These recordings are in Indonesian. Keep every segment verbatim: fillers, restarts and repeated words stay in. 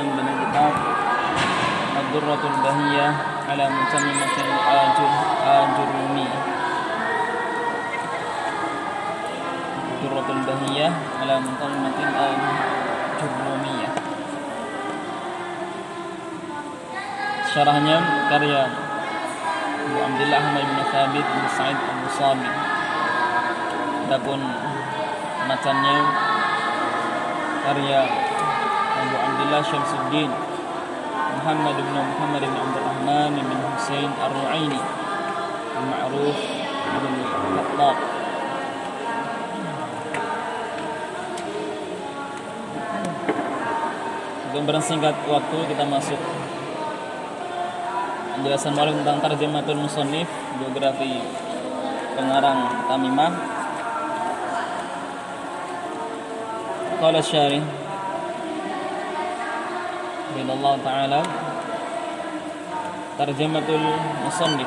dengan kitab Ad-Durratul Bahiyah ala Mutammimatil Ajur Ajurumi. Ad-Durratul Bahiyah ala Mutammimatil Ajurumiyah. Syarahnya karya Abu Abdillah Ahmad bin Thabit bin Sa'id Al-Musabi. Adapun matannya karya Abu Abdillah Syamsuddin Muhammad bin Muhammad bin Abdul Rahman bin Husain Ar-Ru'aini al-ma'ruf bin Khattab. Untuk bersingkat waktu, kita masuk penjelasan balik tentang tarjamatul musannif, biografi pengarang Tamimah. Qala syarih Allah Ta'ala, tarjamatul musannif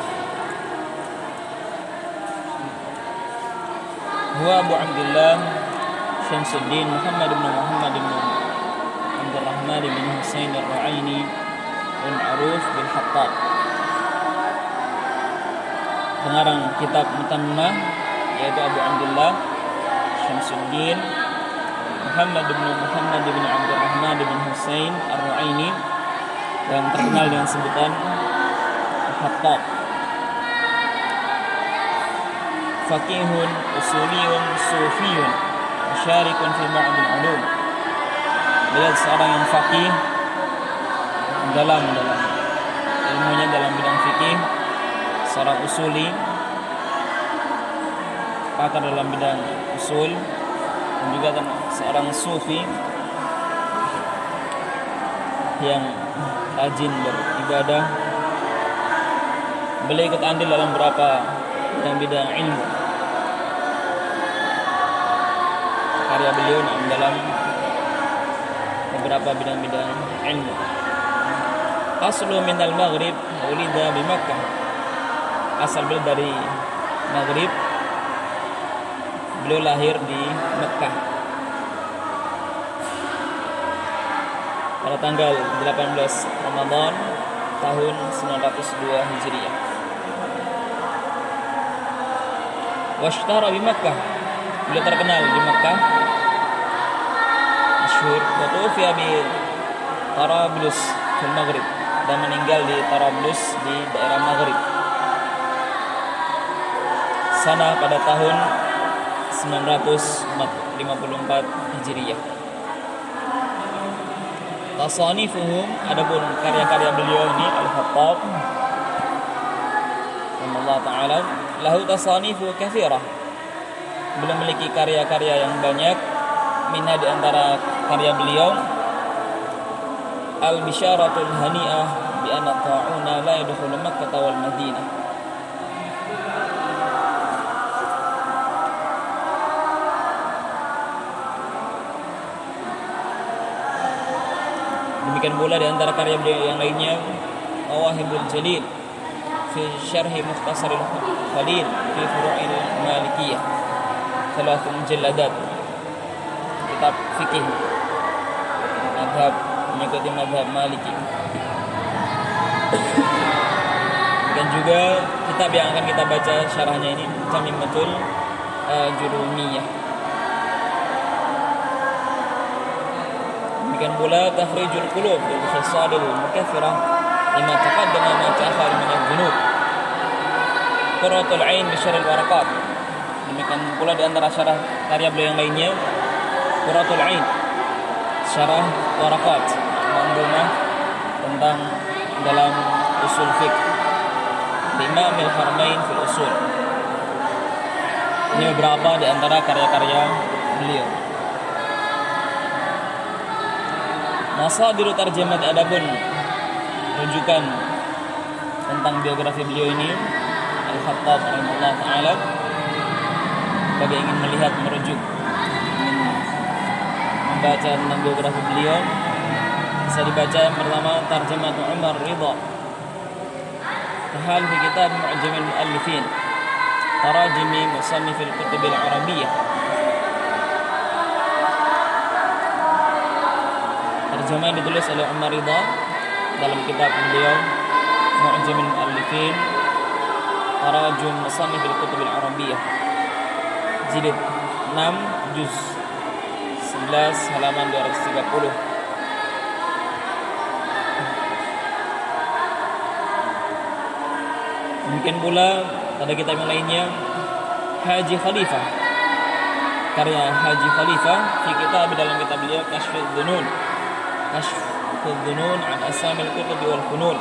huwa Abu Abdillah Syamsuddin Muhammad bin Muhammad bin Abdul Rahman bin Husain Ar-Ru'aini al-ma'ruf bil Khattab. Pengarang kitab Mutammah yaitu Abu Abdullah Syamsuddin Muhammad bin Muhammad bin Abdul Rahman bin Husain Ar-Ru'aini yang terkenal dengan sebutan Khattab. Faqihun usuliyun sufiyun musyarikun fi ba'dil ulum. Beliau seorang yang faqih dalam dalam ilmunya dalam bidang fikih, seorang usuli, pakar dalam bidang usul, dan juga seorang sufi yang rajin beribadah. Beliau ikut andil dalam beberapa bidang-bidang ilmu. Karya beliau dalam beberapa bidang-bidang ilmu. Aslu minal Maghrib, ulida di Makkah. Asal beliau dari Maghrib, beliau lahir di Mekah pada tanggal delapan belas Ramadan tahun sembilan ratus dua Hijriah. Washtara di Mekah, beliau terkenal di Mekah, masyhur. Wa tuwfiya bi Tarablus di Maghrib, dan meninggal di Tarablus di daerah Maghrib sana pada tahun sembilan ratus lima puluh empat Hijriah. Tasanifuhum, adapun karya-karya beliau ini Al-Khattab Allah Ta'ala, lahu tasanifu katsirah. Beliau memiliki karya-karya yang banyak. Minha di antara karya beliau Al-Bisyaratul Hani'ah bi anna ta'una la yadkhulu Makkah wal Madinah. Demikian pula di antara karya beliau yang lainnya Mawahibul Jalil fi Syarhi Mukhtasaril Khalil fi Furu'il Malikiyah, thalath mujalladat, kitab fikih mazhab mengikuti mazhab Maliki. Dan juga kitab yang akan kita baca syarahnya ini Tamimmatul Ajurumiyah. Demikian pula Tafrijul Qulub bil Khisalil Mukaffirah lima taqaddama ma ta'akhkhara min adh-dhunub. Qurratul Ain bi Syarhil Waraqat. Demikian pula di antara syarah karya beliau yang lainnya Qurratul Ain, syarah Waraqat, manzumah tentang dalam usul fiqh Imam Al-Haramain fil Usul. Ini beberapa di antara karya-karya beliau. Masadiru tarjamat, adapun rujukan tentang biografi beliau ini Al-Khattab rahimahullah ta'ala, bagi ingin melihat, merujuk, ingin membaca tentang biografi beliau, bisa dibaca yang pertama Tarjamat Umar Ridha, tahal fi kitab Mu'jamil Mu'allifin, Tarajimi Musannifil Kutubil Arabiyah. terjemah yang ditulis oleh Umar Ridha dalam kitab beliau Mu'jam al-Mu'allifin Tarajum Musannif al-Kutub al-Arabiyyah jilid enam juz sebelas halaman dua ratus tiga puluh. Mungkin pula pada kitab yang lainnya Haji Khalifah, karya Haji Khalifah fi kitab dalam kitab beliau Kashful Dhunun Kashful Dhunun an Asamil Kutub wal Funun,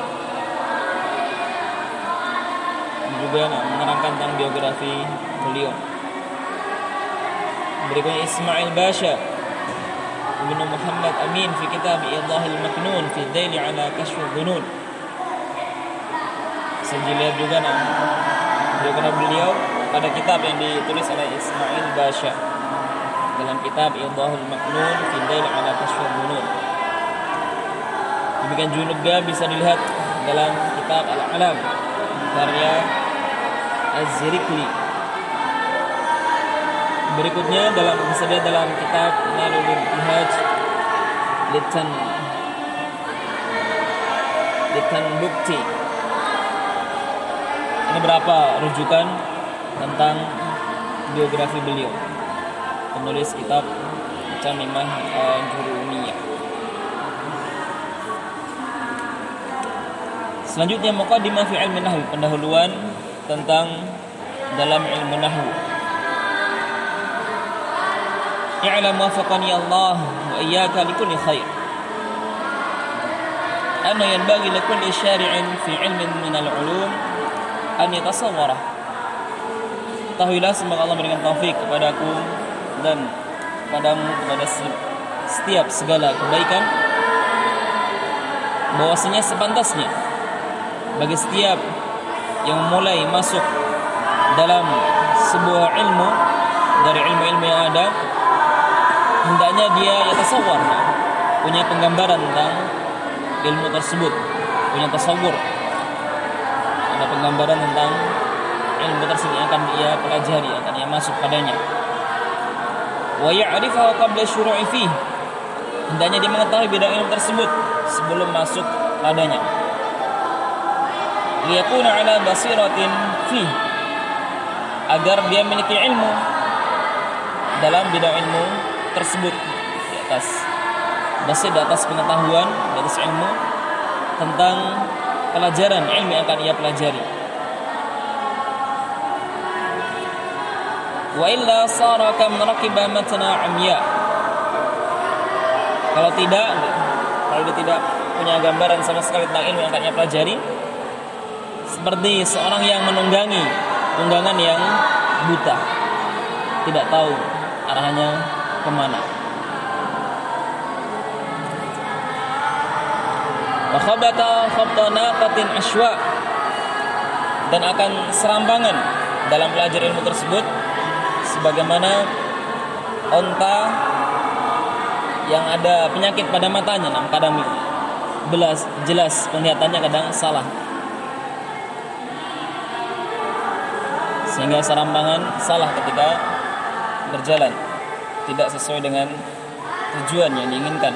juga menerangkan tentang biografi beliau. Berikutnya Ismail Basha Ibn Muhammad Amin fi kitab Idahil Maknun fi Daili ala Kashful Dhunun. Saya lihat juga nah, biografi beliau pada kitab yang ditulis oleh Ismail Basha dalam kitab Idahul Maknun fi Daili ala Kashful Dhunun. Demikian juga bisa dilihat dalam kitab Al-Alam karya Az-Zirikli. Berikutnya dalam bisa dilihat dalam kitab Nalul Ibtihaj Litan Litan Bukti. Ini berapa rujukan tentang biografi beliau, penulis kitab Tamimah Al-Jurumiyah. Selanjutnya muqaddimah fi ilmi nahwu, pendahuluan tentang dalam ilmu nahwu. I'lam wafaqani Allah wa iyyaka likulli khair anna yanbaghi likulli syari'in fi ilmin min al-ulum an yatasawwara. Ketahuilah semoga Allah memberikan taufik kepadaku dan padamu kepada setiap segala kebaikan, bahwasanya sepantasnya bagi setiap yang mulai masuk dalam sebuah ilmu dari ilmu-ilmu yang ada, hendaknya dia yatasawwar, punya penggambaran tentang ilmu tersebut, punya tasawur, ada penggambaran tentang ilmu tersebut yang akan dia pelajari, akan dia masuk padanya. Wa ya'rifahu qabla syuru'i fihi, hendaknya dia mengetahui bidang ilmu tersebut sebelum masuk padanya. Liyakuna ala basiratin fihi, agar dia memiliki ilmu dalam bidang ilmu tersebut, di atas basir, di atas pengetahuan, di atas ilmu tentang pelajaran ilmu yang akan ia pelajari. Wa illa sara kam raqiba matna amya, kalau tidak, kalau dia tidak punya gambaran sama sekali tentang ilmu yang akan ia pelajari, seperti seorang yang menunggangi tunggangan yang buta, tidak tahu arahnya kemana. Wa khabata khabta naqatin ashwa, dan akan serampangan dalam belajar ilmu tersebut sebagaimana onta yang ada penyakit pada matanya, nah, kadang belas jelas penglihatannya, kadang salah, sehingga serampangan salah ketika berjalan, tidak sesuai dengan tujuan yang diinginkan.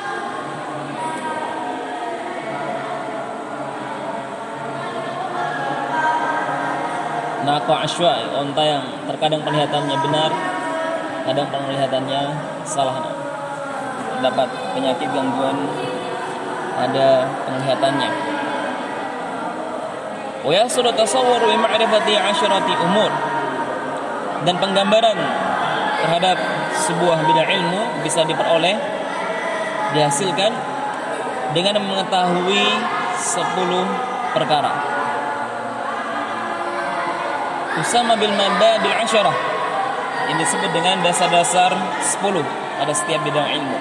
Naqa ashwa, onta yang terkadang penglihatannya benar, kadang penglihatannya salah, dapat penyakit gangguan pada penglihatannya. Wa yasulu tasawwur bi ma'rifati asyrati umur, dan penggambaran terhadap sebuah bidang ilmu bisa diperoleh, dihasilkan dengan mengetahui sepuluh perkara. Usama bil mabadil asyarah, ini disebut dengan dasar-dasar sepuluh pada setiap bidang ilmu.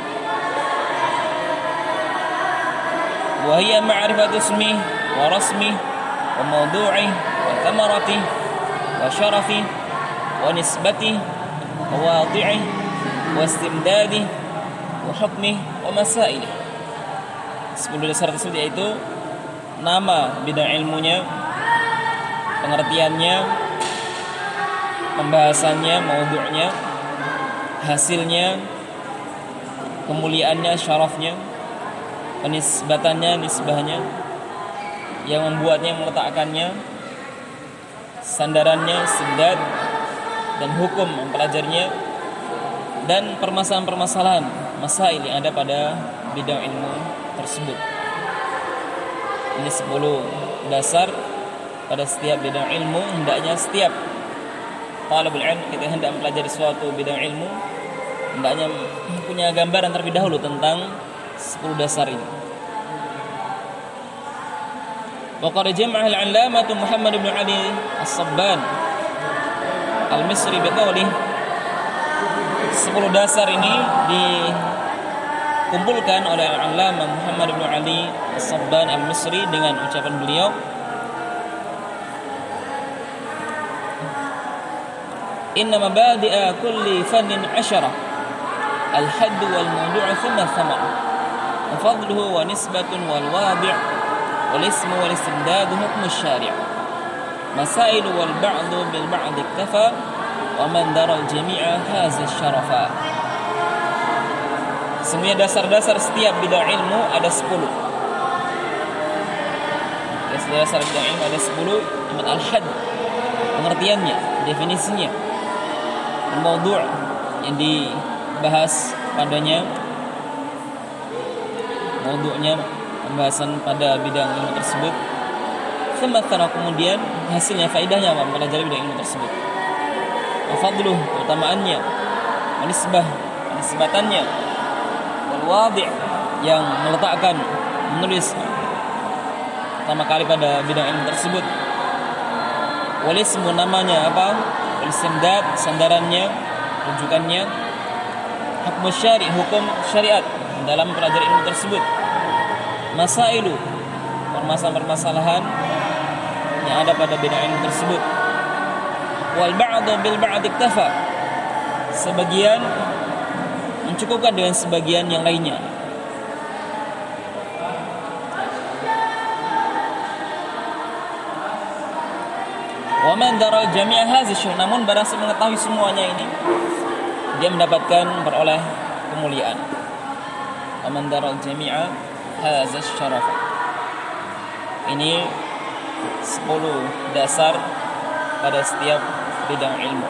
Wa hiya ma'rifatu ismi wa rasmi wa mawdu'i wa thamarati wa syarafi wa nisbati wa wadi'i wa istimdadi wa hukmi wa masaili. Sepuluh dasar tersebut yaitu nama bidang ilmunya, pengertiannya, pembahasannya, maudhu'nya, hasilnya, kemuliaannya, syarafnya, penisbatannya, nisbahnya, yang membuatnya, meletakkannya, sandarannya, sendad, dan hukum mempelajarinya, dan permasalahan-permasalahan masail yang ada pada bidang ilmu tersebut. Ini sepuluh dasar pada setiap bidang ilmu. Hendaknya setiap talibul ilm ketika hendak mempelajari suatu bidang ilmu, hendaknya punya gambaran terlebih dahulu tentang sepuluh dasar ini. Wa qad jama'a al-'allamah Muhammad bin Ali As-Sabban Al-Misri biqaulih, sepuluh dasar ini dikumpulkan oleh al-'allamah Muhammad bin Ali As-Sabban Al-Misri dengan ucapan beliau, inna mabadi'a kulli fannin ashara, al-hadd wal mawdu' thumma thamar, wa fadluhu wa nisbatun wal wadi' wal ismu wal istimdad hukm asy-syari', masail wal ba'd bil ba'd iktafa, wa man dara jami'a hadha asy-syarafa. Semuanya dasar-dasar setiap bidang ilmu ada sepuluh. Dasar-dasar bidang ilmu ada sepuluh. Al-hadd, pengertiannya, definisinya. Al-mawdu' yang dibahas padanya, mawdu'nya, pembahasan pada bidang ilmu tersebut. Thumma kemudian hasilnya, faedahnya apa? Mempelajari bidang ilmu tersebut. Wa fadluh, keutamaannya. Wa nisbah, nisbatannya. Wal wadi', yang meletakkan, menulis pertama kali pada bidang ilmu tersebut. Wal ismu, namanya apa? Wal istimdad, sandarannya, rujukannya. Hukm syari', hukum syariat dalam mempelajari ilmu tersebut. Masailu, permasalahan-permasalahan yang ada pada bidang ilmu tersebut. Wal ba'du bil ba'd iktafa, sebagian mencukupkan dengan sebagian yang lainnya. Wa man dara jami'a hadhihi, namun barang siapa mengetahui semuanya ini, dia mendapatkan beroleh kemuliaan. Wa man dara jami'a hadha syaraf. Ini sepuluh dasar pada setiap bidang ilmu.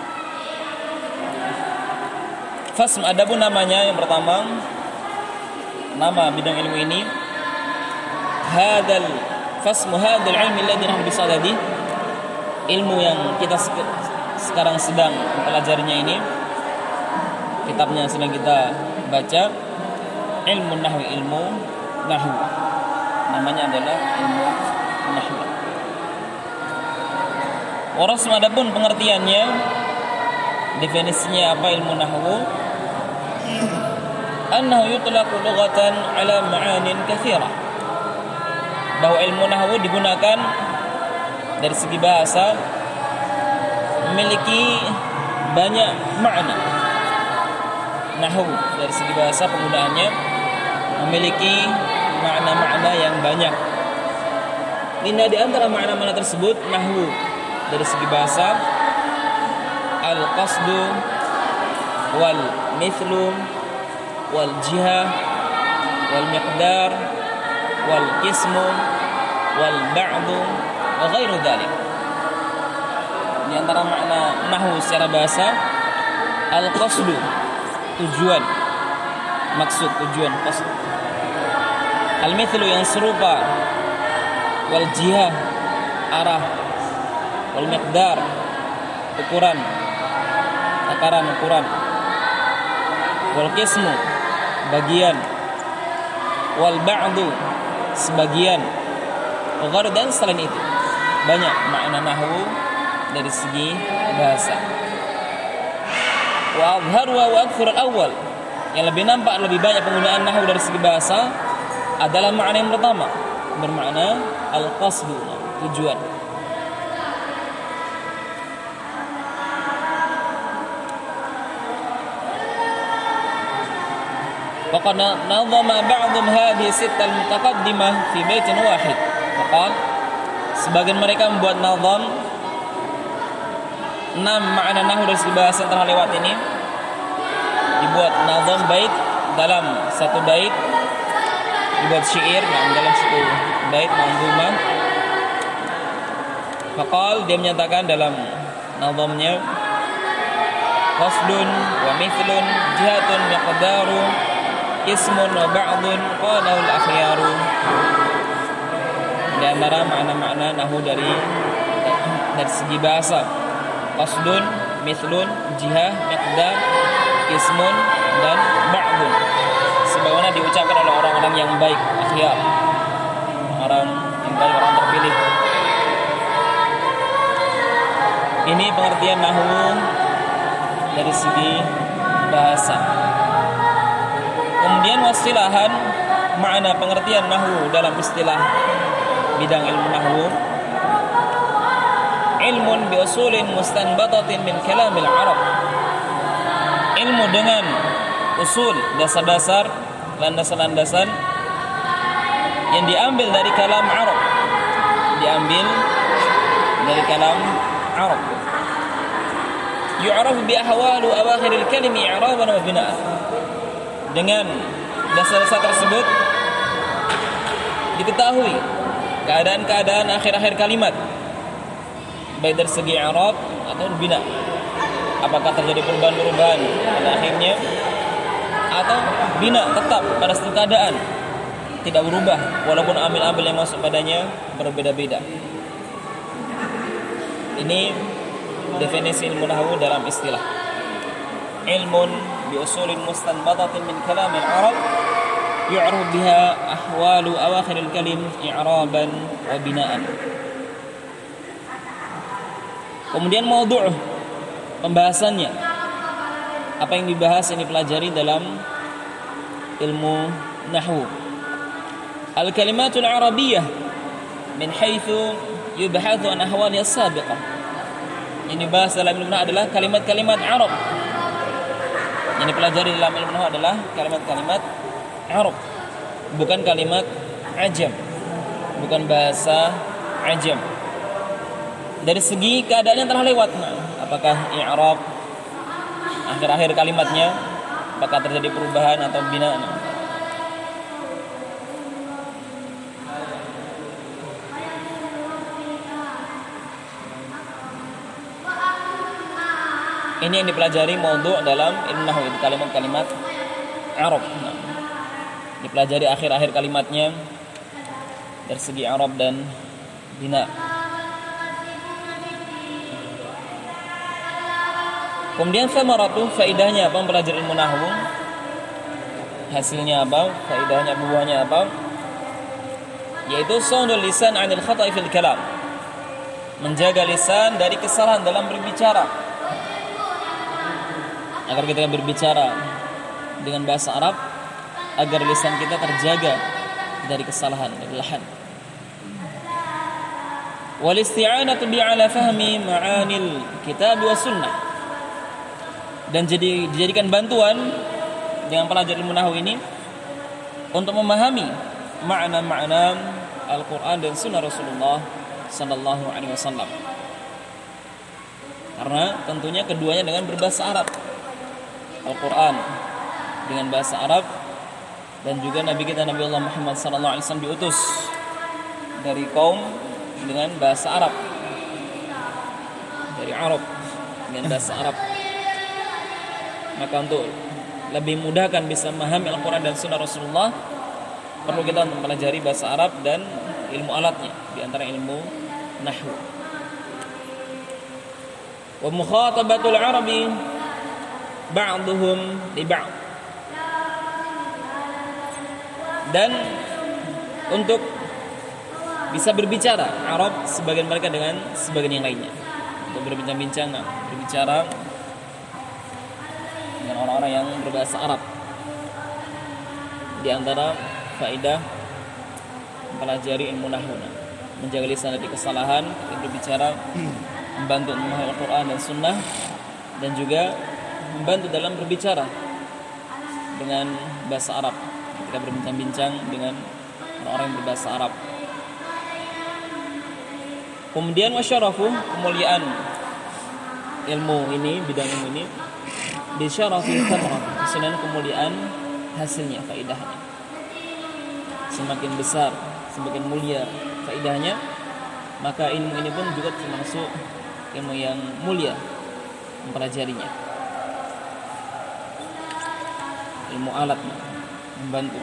Fasm, adapun namanya yang pertama, nama bidang ilmu ini, hadal fasmu hadal ilmi alladhi nahnu bisadadi, ilmu yang kita sekarang sedang mempelajarinya ini, kitabnya sedang kita baca, ilmu nahwi, ilmu nahwu. Namanya adalah ilmu nahwu. Warasm, adapun pengertiannya, definisinya apa ilmu nahwu? Annahu yutlaqu lughatan ala ma'anin katsira. Bahwa ilmu nahwu digunakan dari segi bahasa memiliki banyak makna. Nahwu dari segi bahasa penggunaannya memiliki makna-makna yang banyak. Ini di antara makna-makna tersebut, nahwu dari segi bahasa, al-qasdu wal mithlu wal jihah wal miqdar wal qismu wal ba'du wa ghairu dzalik. Di antara makna nahwu secara bahasa, al-qasdu, tujuan, maksud, tujuan, qasd. Al-mithlu, yang serupa. Wal jihah, arah. Wal miqdar, ukuran, takaran, ukuran. Wal qismu, bagian. Wal ba'du, sebagian. Wa ghairu, dan selain itu. Banyak makna nahwu dari segi bahasa. Wa adhharu wa akthar al-awwal, yang lebih nampak, lebih banyak penggunaan nahwu dari segi bahasa adalah makna yang pertama, bermakna al-qasdu, tujuan. Faqad nazama ba'dhum hadhihi sitta al-mutaqaddimah fi baitin wahid. Faqad, sebagian mereka membuat nazam enam makna nahwu dari segi bahasa yang telah lewat ini, dibuat nazam bait dalam satu bait dibuat syair dalam satu bait manzumah. Faqal, dia menyatakan dalam nazamnya, qasdun wa mithlun jihatun miqdaru ismun wa ba'dun qalahu al-akhyaru. Di antara makna-makna nahwu dari dari segi bahasa, qasdun, mithlun, jihah, miqdar, ismun dan ba'dun, sebagaimana diucapkan oleh orang-orang yang baik, akhyar, orang yang baik, orang terpilih. Ini pengertian nahwu dari segi bahasa. Kemudian wasilahan, makna pengertian nahwu dalam istilah bidang ilmu nahwu, ilmun bi usulin mustanbatatin min kalamil Arab. Ilmu dengan usul, dasar-dasar, landasan-landasan yang diambil dari kalam Arab, diambil dari kalam Arab. Yu'rafu bi ahwalu awakhiril kalimi i'raban wa bina'an. Dengan dasar-dasar tersebut diketahui keadaan-keadaan akhir-akhir kalimat, baik dari segi i'rab atau bina. Apakah terjadi perubahan-perubahan pada akhirnya, atau bina tetap pada satu keadaan, tidak berubah walaupun amil-amil yang masuk padanya berbeda-beda. Ini definisi ilmu nahwu dalam istilah. Ilmun bi usulin mustanbatatin min kalamil Arab yu'rafu biha ahwalu awakhiril kalim i'raban wa bina'an. Kemudian maudhu', pembahasannya. Apa yang dibahas yang dipelajari dalam ilmu nahwu. Al-kalimatul arabiyyah min haitsu yubhathu an ahwaliha as-sabiqah. Yang dibahas dalam ilmu nahwu adalah kalimat-kalimat Arab. Yang dipelajari dalam ilmu nahwu adalah kalimat-kalimat Arab, bukan kalimat Ajam, bukan bahasa Ajam. Dari segi keadaan yang telah lewat, apakah i'rab akhir-akhir kalimatnya, apakah terjadi perubahan atau binaan. Ini yang dipelajari maudhu' dalam ilmu nahwu, kalimat-kalimat Arab. Nah, dipelajari akhir-akhir kalimatnya dari segi Arab dan bina. Kemudian samaratu, faidahnya apa mempelajari ilmu nahwu? Hasilnya apa? Faidahnya, buahnya apa? Yaitu saunul lisan 'anil khata'i fil kalam. Menjaga lisan dari kesalahan dalam berbicara. Agar kita berbicara dengan bahasa Arab, agar lisan kita terjaga dari kesalahan, dari lahan. Wal isti'anatu bi 'ala fahmi ma'anil kitab wa sunnah. Dan jadi dijadikan bantuan dengan pelajaran ilmu nahwu ini untuk memahami makna-makna Al-Qur'an dan sunnah Rasulullah sallallahu alaihi wasallam. Karena tentunya keduanya dengan berbahasa Arab. Al-Quran dengan bahasa Arab, dan juga Nabi kita Nabi Allah Muhammad sallallahu alaihi wasallam diutus dari kaum dengan bahasa Arab, dari Arab dengan bahasa Arab. Maka untuk lebih mudahkan bisa memahami Al-Quran dan sunnah Rasulullah, perlu kita mempelajari bahasa Arab dan ilmu alatnya, di antara ilmu nahwu. Wa mukhatabatul Arabi ba'duhum li ba'd. Dan untuk bisa berbicara Arab sebagian mereka dengan sebagian yang lainnya, untuk berbincang-bincang, nah, berbicara dengan orang-orang yang berbahasa Arab. Di antara faedah mempelajari ilmu nahwu, menjaga lisan dari kesalahan, berbicara, membantu memahami Al-Quran dan Sunnah, dan juga membantu dalam berbicara dengan bahasa Arab ketika berbincang-bincang dengan orang-orang yang berbahasa Arab. Kemudian wasyarafu, kemuliaan ilmu ini, bidang ilmu ini, bisyarafi thamrat, dengan kemuliaan hasilnya, faedahnya. semakin besar, semakin mulia faedahnya, maka ilmu ini pun juga termasuk ilmu yang mulia mempelajarinya. Ilmu alat membantu.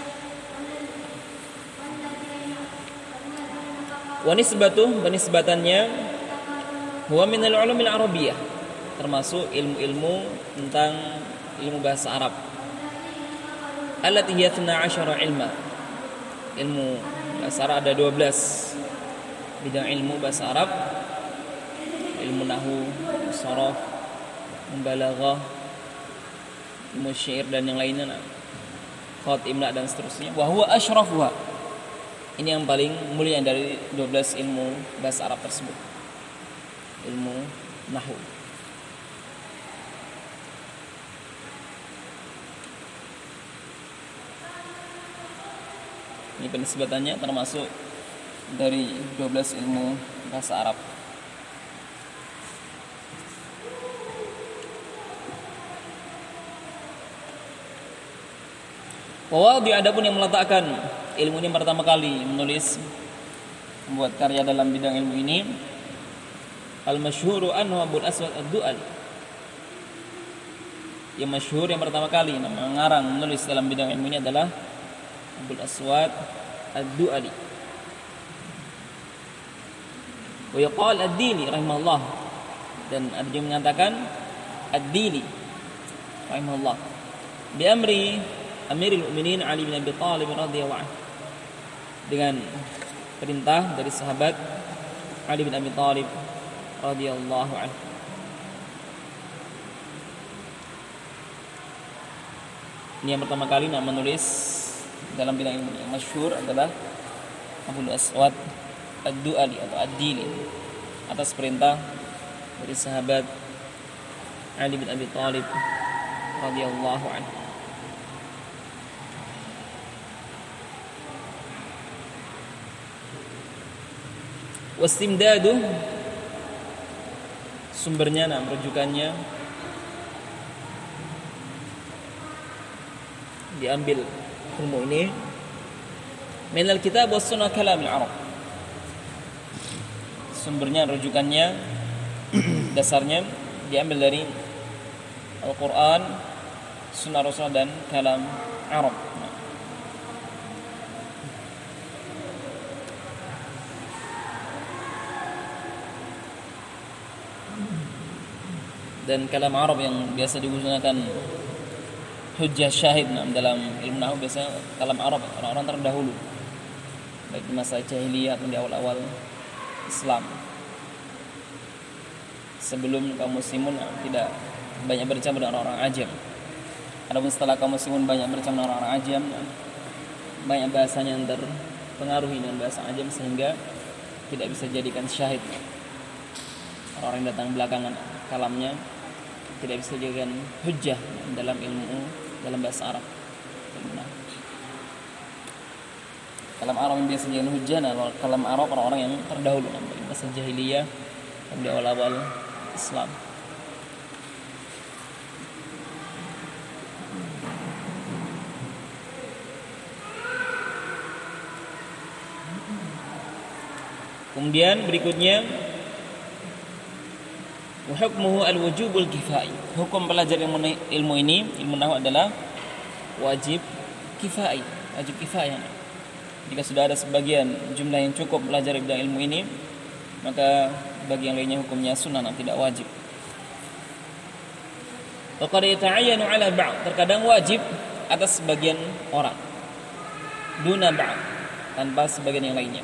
Wa nisbatu, nisbatannya huwa min al-ulum al-arabiyyah, termasuk ilmu-ilmu tentang ilmu bahasa Arab. Allati hiya ithnata asyara ilma. Ilmu bahasa Arab ada dua belas bidang ilmu bahasa Arab. Ilmu nahwu, sharaf, mubalaghah, ilmu syair dan yang lainnya, khat imla dan seterusnya. Wa huwa asyrafuha. Ini yang paling mulia dari dua belas ilmu bahasa Arab tersebut. Ilmu nahwu. Ini penisbatannya termasuk dari dua belas ilmu bahasa Arab. Wawadi adapun yang meletakkan ilmu ini pertama kali menulis, membuat karya dalam bidang ilmu ini, al-masyhuru anhu Abul Aswad ad-Du'ali. Yang masyhur yang pertama kali nama ngarang menulis dalam bidang ilmu ini adalah Abul Aswad ad-Du'ali. Wa yaqal ad-Dili rahimahullah, dan ada yang mengatakan ad-Dili rahimahullah bi amri Amirul Mukminin Ali bin Abi Thalib radhiyallahu anhu, dengan perintah dari sahabat Ali bin Abi Thalib radhiyallahu anhu. Ini yang pertama kali nak menulis dalam bidang ilmu yang masyhur adalah Abul Aswad ad-Du'ali atau ad-Dili, atas perintah dari sahabat Ali bin Abi Thalib radhiyallahu anhu. Wastimdadu, sumbernya, nah merujukannya diambil ilmu ini minal kitab was sunnah kalamil Arab. Sumbernya, rujukannya, dasarnya diambil dari Al-Quran, Sunnah Rasul dan kalam Arab. Dan kalam Arab yang biasa digunakan hujjah syahid dalam ilmu nahwu, biasanya kalam Arab orang-orang terdahulu, baik di masa jahiliyah atau di awal-awal Islam, sebelum kaum muslimun tidak banyak bercampur dengan orang-orang ajam. Adapun setelah kaum muslimun banyak bercampur dengan orang-orang ajam, banyak bahasanya yang terpengaruhi dengan bahasa ajam sehingga tidak bisa dijadikan syahid. Orang-orang yang datang belakangan kalamnya tidak bisa dijadikan hujjah dalam ilmu, dalam bahasa Arab. Kalam Arab yang biasa dijadikan hujjah, nah kalam Arab orang-orang yang terdahulu dalam bahasa jahiliyah dan di awal-awal Islam. Kemudian berikutnya hukmuhu al-wujubul kifai. Hukum belajar ilmu, ilmu ini, ilmu nahwu adalah wajib kifai, wajib kifayah. Jika sudah ada sebagian jumlah yang cukup belajar bidang ilmu ini, maka bagi yang lainnya hukumnya sunnah, tidak wajib. Wa qad yata'ayyanu 'ala ba'd, terkadang wajib atas sebagian orang, duna ba'd, tanpa sebagian yang lainnya.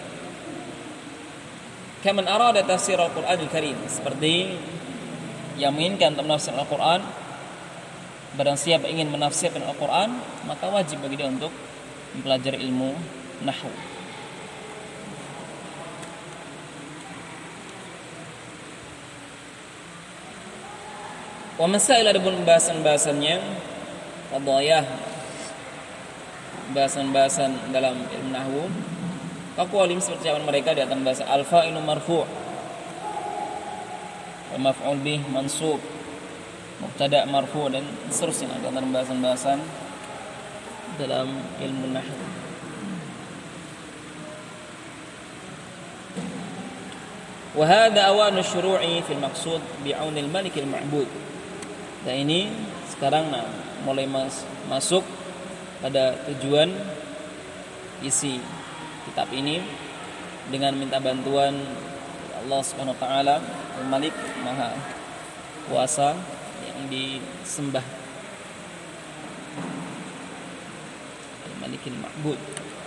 Kaman arada tafsir al-Qur'anil Karim, seperti yang menginginkan untuk menafsir Al-Quran. Barang siapa ingin menafsirkan Al-Quran, maka wajib bagi dia untuk mempelajari ilmu nahwu. Wa masail, adapun bahasan-bahasannya, qadayah, bahasan-bahasan dalam ilmu nahwu, aqwalim seperti yang mereka di atas bahasa al-fa'ilu marfu', maf'ul bih mansub, mubtada marfu' dan seterusnya, ada bahasan-bahasan dalam ilmu nahwu. Wa hadha awanu syuru'i fil maqsud bi'aunil malikil ma'bud. Dan ini sekarang nah, mulai mas, masuk pada tujuan isi kitab ini dengan minta bantuan Allah Subhanahu wa taala, Al-Malik Maha Kuasa yang disembah, Al-Malikil Ma'bud.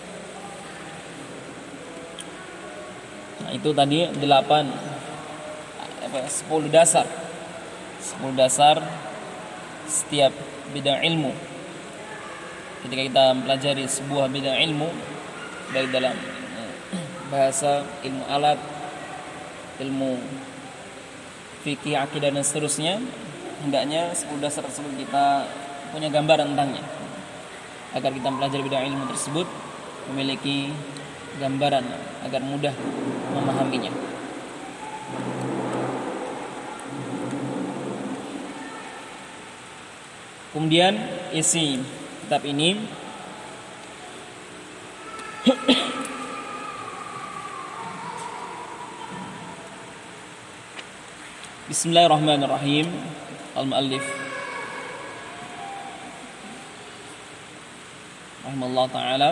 Nah, itu tadi delapan apa sepuluh dasar. sepuluh dasar setiap bidang ilmu. Ketika kita mempelajari sebuah bidang ilmu, baik dalam bahasa, ilmu alat, ilmu fikih, akidah dan seterusnya, hendaknya sepuluh dasar tersebut kita punya gambaran tentangnya, agar kita mempelajari bidang ilmu tersebut memiliki gambaran agar mudah memahaminya. Kemudian isi kitab ini Bismillahirrahmanirrahim. Al-muallif rahimahullah ta'ala.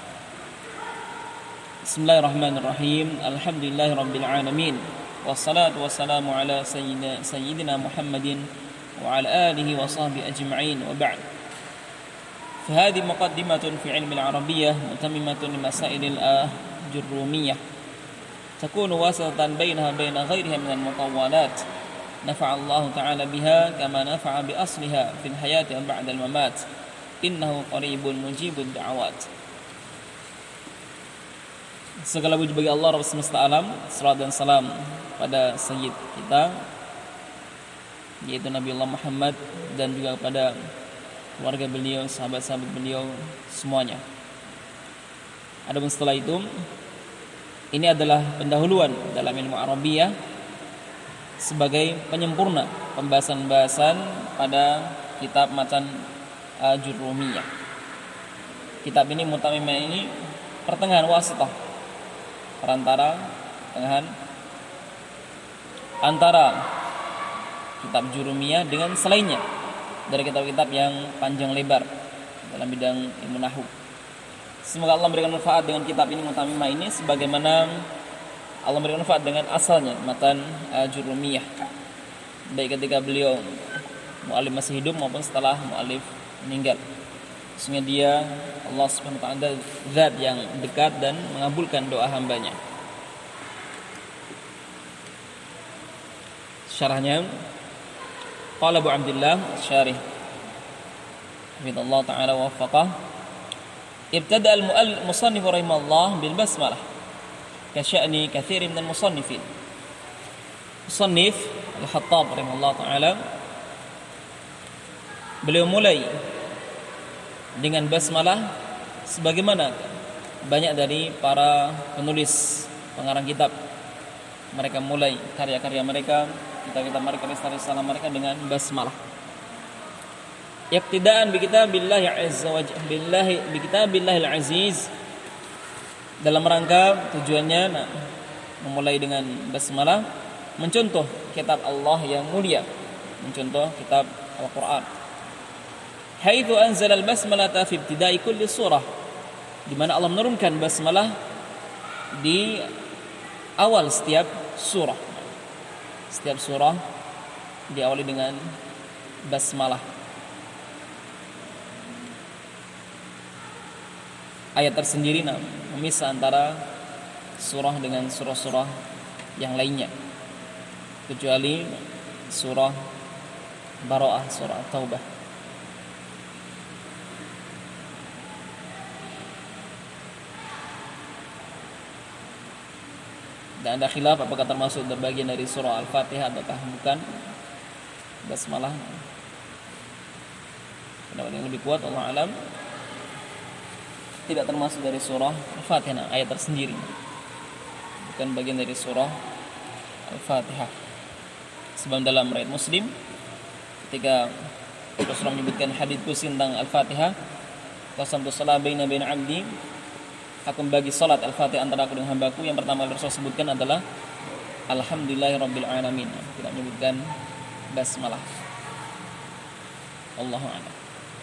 Bismillahirrahmanirrahim. Alhamdulillahirabbil alamin. Wassalatu wassalamu ala sayyidina sayyidina Muhammadin wa ala alihi wa sahbihi ajma'in, wa ba'd. فهذه مقدمة في علم العربية متممة لمسائل الجرومية تكون واسطة بينها وبين غيرها من المطولات نفع الله تعالى بها كما نفع بأصلها في الحياة بعد الممات إنه قريب مجيب الدعوات. Segala puji bagi Allah Rabb semesta alam, salawat dan salam pada sayyid kita yaitu Nabi Allah Muhammad, dan juga kepada keluarga beliau, sahabat-sahabat beliau semuanya. Adapun setelah itu, ini adalah pendahuluan dalam ilmu Arabiyah sebagai penyempurna pembahasan-pembahasan pada kitab matan Jurrumiyah. Kitab ini mutamimah ini pertengahan wasitah, perantara pertengahan antara kitab Jurrumiyah dengan selainnya dari kitab-kitab yang panjang lebar dalam bidang ilmu nahwu. Semoga Allah memberikan manfaat dengan kitab ini mutamimah ini, sebagaimana Allah memberikan manfaat dengan asalnya matan Jurrumiyah, baik ketika beliau mu'alif masih hidup maupun setelah mu'alif meninggal. Sehingga dia Allah Subhanahu wa taala zat yang dekat dan mengabulkan doa hambanya. Syarahnya qala Abu Abdullah Syarih Hafidhullah ta'ala wa waffaqah. Ibtada al-musannif rahimahullah bil basmalah ka sya'ni katsir min al-musannifin. Musannif Al-Khattab rahimahullah ta'ala beliau mulai dengan basmalah sebagaimana banyak dari para penulis pengarang kitab mereka mulai karya-karya mereka, kitab-kitab mereka, risalah-risalah mereka dengan basmalah. Iqtidaan bi kitabillahi azza wa jalla billahi bi kitabillahil aziz, dalam rangka tujuannya nah, memulai dengan basmalah, mencontoh kitab Allah yang mulia, mencontoh kitab Al-Qur'an. Haitsu anzala al-basmalata fi ibtida'i kulli surah, di mana Allah menurunkan basmalah di awal setiap surah. Setiap surah diawali dengan basmalah. Ayat tersendiri nah, memisah antara surah dengan surah-surah yang lainnya, kecuali surah Bara'ah, surah Taubah. Dan ada khilaf apakah termasuk bagian dari surah Al-Fatihah ataukah bukan basmalah. Pendapat yang lebih kuat Allah alam tidak termasuk dari surah Al-Fatihah, ayat tersendiri, bukan bagian dari surah Al-Fatihah. Sebab dalam riwayat Muslim ketika Rasulullah menyebutkan hadits qudsi tentang Al-Fatihah, qasamtu shalah baina baina 'abdi, aku membagi salat Al-Fatihah antara aku dengan hambaku, yang pertama Rasul sebutkan adalah alhamdulillahirabbil alamin, tidak menyebutkan basmalah. Allahu a'lam.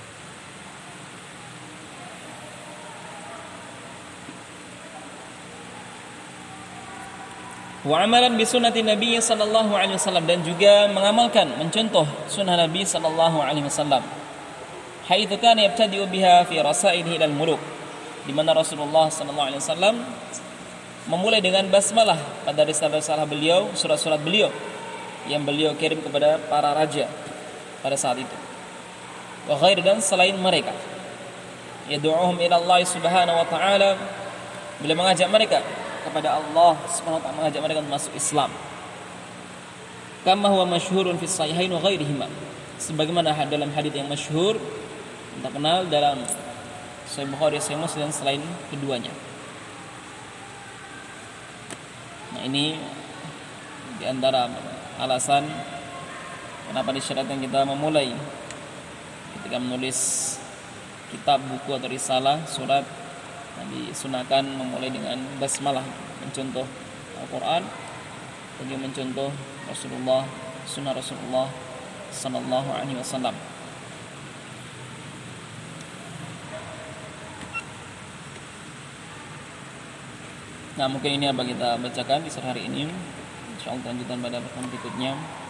Wa amalan bi sunnati Nabi sallallahu alaihi wasallam, dan juga mengamalkan, mencontoh sunnah Nabi sallallahu alaihi wasallam. Haitsu kana yabtadi'u biha fi rasailihi ilal muluk, di mana Rasulullah sallallahu alaihi wasallam memulai dengan basmalah pada risalah-risalah beliau, surat-surat beliau yang beliau kirim kepada para raja pada saat itu. Wa ghair, dan selain mereka. Yad'uhum ila Allah subhanahu wa ta'ala, beliau mengajak mereka kepada Allah subhanahu wa ta'ala, mengajak mereka untuk masuk Islam. Kama huwa masyhurun fi sahihain wa ghairihima, sebagaimana dalam hadits yang masyhur, terkenal dalam Sahih Bukhari, Sahih Muslim, selain keduanya. Nah, ini di antara alasan kenapa disyariatkan kita memulai ketika menulis kitab, buku atau risalah, surat, nah, disunahkan memulai dengan basmalah, mencontoh Al-Quran, bagi mencontoh Rasulullah, sunnah Rasulullah sallallahu alaihi wasallam. Nah, mungkin ini apa kita bacakan di sore hari ini. Insyaallah lanjutan pada pertemuan berikutnya.